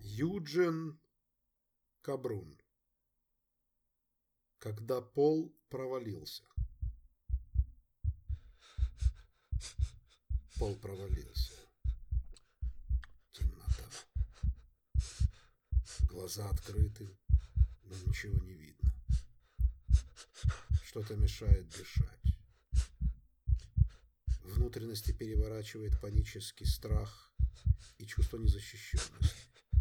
Юджин Кабрун. Когда пол провалился. Пол провалился. Темнота. Глаза открыты, но ничего не видно. Что-то мешает дышать. Внутренности переворачивает панический страх и чувство незащищенности.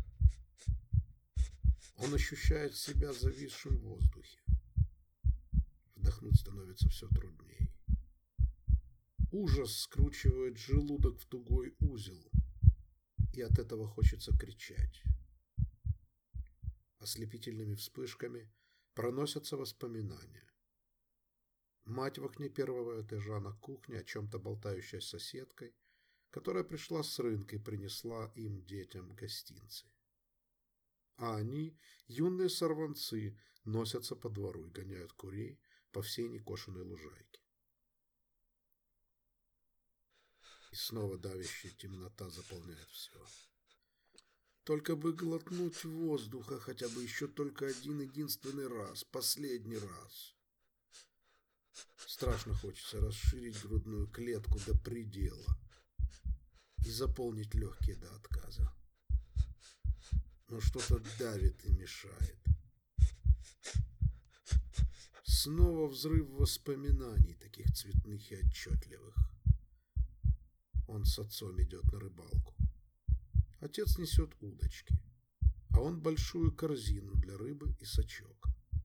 Он ощущает себя зависшим в воздухе. Вдохнуть становится все труднее. Ужас скручивает желудок в тугой узел, и от этого хочется кричать. Ослепительными вспышками проносятся воспоминания. Мать в окне первого этажа на кухне, о чем-то болтающая с соседкой, которая пришла с рынка и принесла им, детям, гостинцы. А они, юные сорванцы, носятся по двору и гоняют курей по всей некошенной лужайке. И снова давящая темнота заполняет все. Только бы глотнуть воздуха хотя бы еще только один единственный раз, последний раз. Страшно хочется расширить грудную клетку до предела и заполнить легкие до отказа. Но что-то давит и мешает. Снова взрыв воспоминаний, таких цветных и отчетливых. Он с отцом идет на рыбалку. Отец несет удочки, а он большую корзину для рыбы и сачок.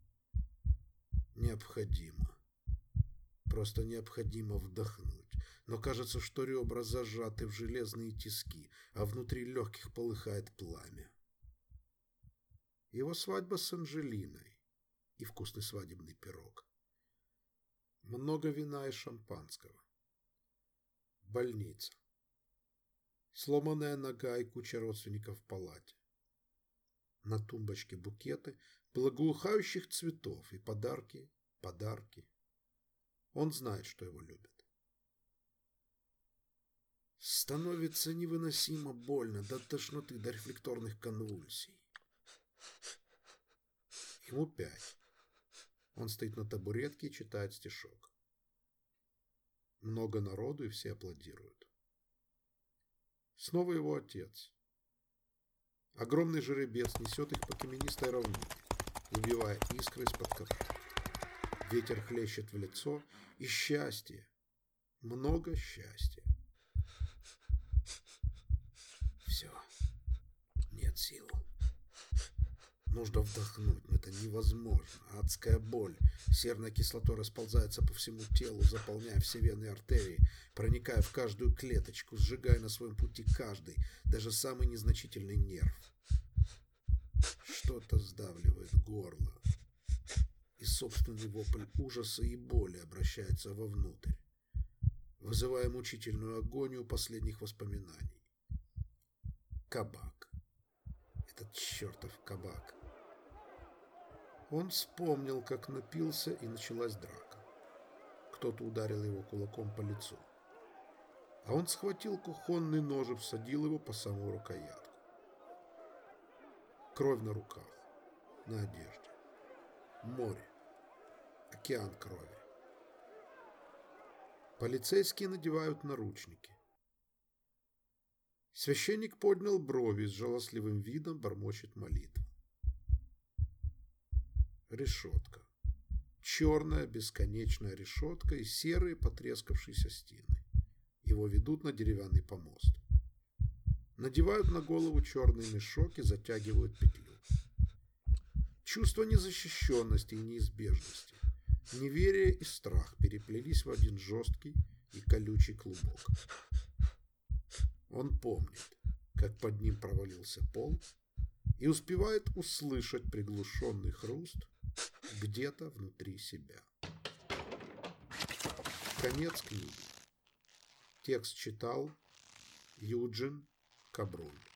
Необходимо. Просто необходимо вдохнуть. Но кажется, что ребра зажаты в железные тиски, а внутри легких полыхает пламя. Его свадьба с Анжелиной и вкусный свадебный пирог. Много вина и шампанского. Больница. Сломанная нога и куча родственников в палате. На тумбочке букеты благоухающих цветов и подарки. Он знает, что его любят. Становится невыносимо больно до тошноты, до рефлекторных конвульсий. Ему 5. Он стоит на табуретке и читает стишок. Много народу, и все аплодируют. Снова его отец. Огромный жеребец несет их по каменистой равнине, выбивая искры из-под копыт. Ветер хлещет в лицо, и счастье, много счастья. Все, нет сил. Нужно вдохнуть, но это невозможно. Адская боль. Серной кислотой расползается по всему телу, заполняя все вены и артерии, проникая в каждую клеточку, сжигая на своем пути каждый, даже самый незначительный нерв. Что-то сдавливает горло, и собственный вопль ужаса и боли обращается вовнутрь, вызывая мучительную агонию последних воспоминаний. Кабак. Этот чертов кабак. Он вспомнил, как напился, и началась драка. Кто-то ударил его кулаком по лицу. А он схватил кухонный нож и всадил его по самую рукоятку. Кровь на руках, на одежде. Море. Океан крови. Полицейские надевают наручники. Священник поднял брови, с жалостливым видом бормочет молитву. Решетка. Черная бесконечная решетка и серые потрескавшиеся стены. Его ведут на деревянный помост. Надевают на голову черный мешок и затягивают петлю. Чувство незащищенности и неизбежности, неверие и страх переплелись в один жесткий и колючий клубок. Он помнит, как под ним провалился пол, и успевает услышать приглушенный хруст где-то внутри себя. Конец книги. Текст читал Юджин Кабрун.